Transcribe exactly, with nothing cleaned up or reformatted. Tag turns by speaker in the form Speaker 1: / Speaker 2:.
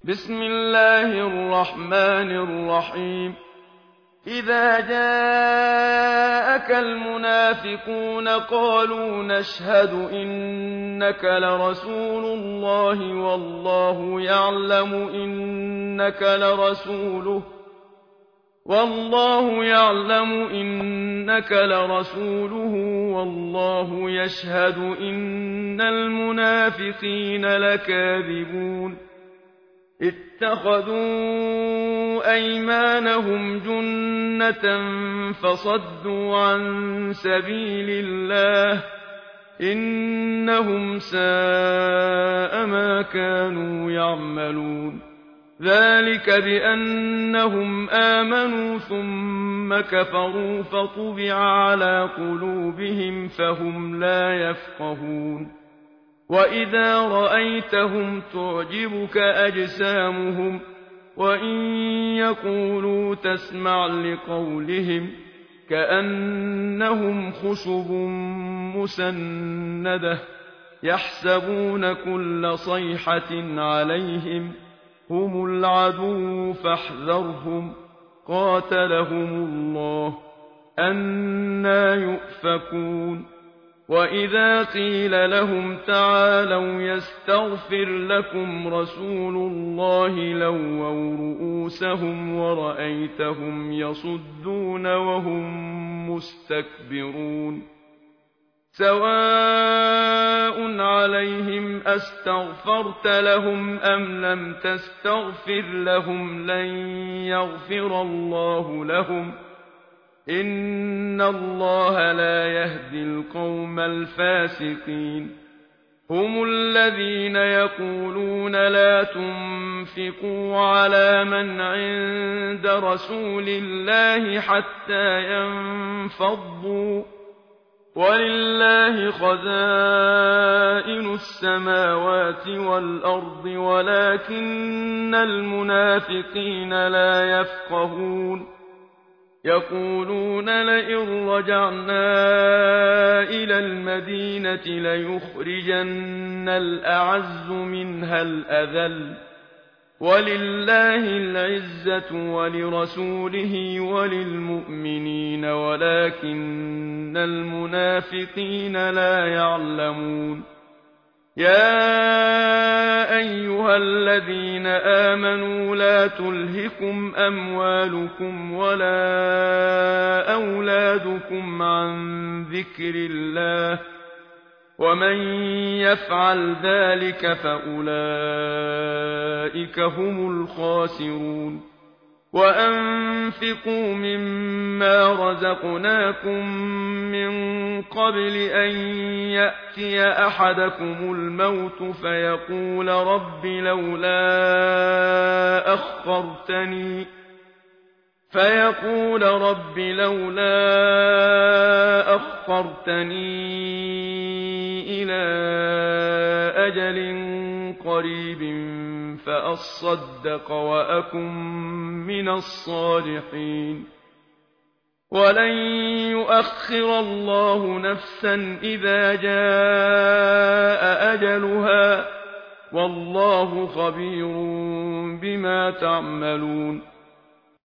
Speaker 1: بسم الله الرحمن الرحيم إذا جاءك المنافقون قالوا نشهد إنك لرسول الله والله يعلم إنك لرسوله والله يعلم إنك لرسوله والله يشهد إن المنافقين لكاذبون اتخذوا أيمانهم جنة فصدوا عن سبيل الله إنهم ساء ما كانوا يعملون ذلك بأنهم آمنوا ثم كفروا فطبع على قلوبهم فهم لا يفقهون وإذا رأيتهم تعجبك أجسامهم وإن يقولوا تسمع لقولهم كأنهم خشب مسندة يحسبون كل صيحة عليهم هم العدو فاحذرهم قاتلهم الله أنى يؤفكون وإذا قيل لهم تعالوا يستغفر لكم رسول الله لووا رؤوسهم ورأيتهم يصدون وهم مستكبرون سواء عليهم أستغفرت لهم أم لم تستغفر لهم لن يغفر الله لهم إن الله لا يهدي القوم الفاسقين هم الذين يقولون لا تنفقوا على من عند رسول الله حتى ينفضوا ولله خزائن السماوات والأرض ولكن المنافقين لا يفقهون يقولون لئن رجعنا إلى المدينة ليخرجن الأعز منها الأذل ولله العزة ولرسوله وللمؤمنين ولكن المنافقين لا يعلمون يا أيها الذين آمنوا لا تلهكم أموالكم ولا أولادكم عن ذكر الله ومن يفعل ذلك فأولئك هم الخاسرون وأنفقوا مما رزقناكم من قبل أن يأتي أحدكم الموت فيقول رب لولا أخرتني فيقول رب لولا أخرتني إلى أجل قريب فأصدق وأكن من الصالحين ولن يؤخر الله نفسا إذا جاء أجلها والله خبير بما تعملون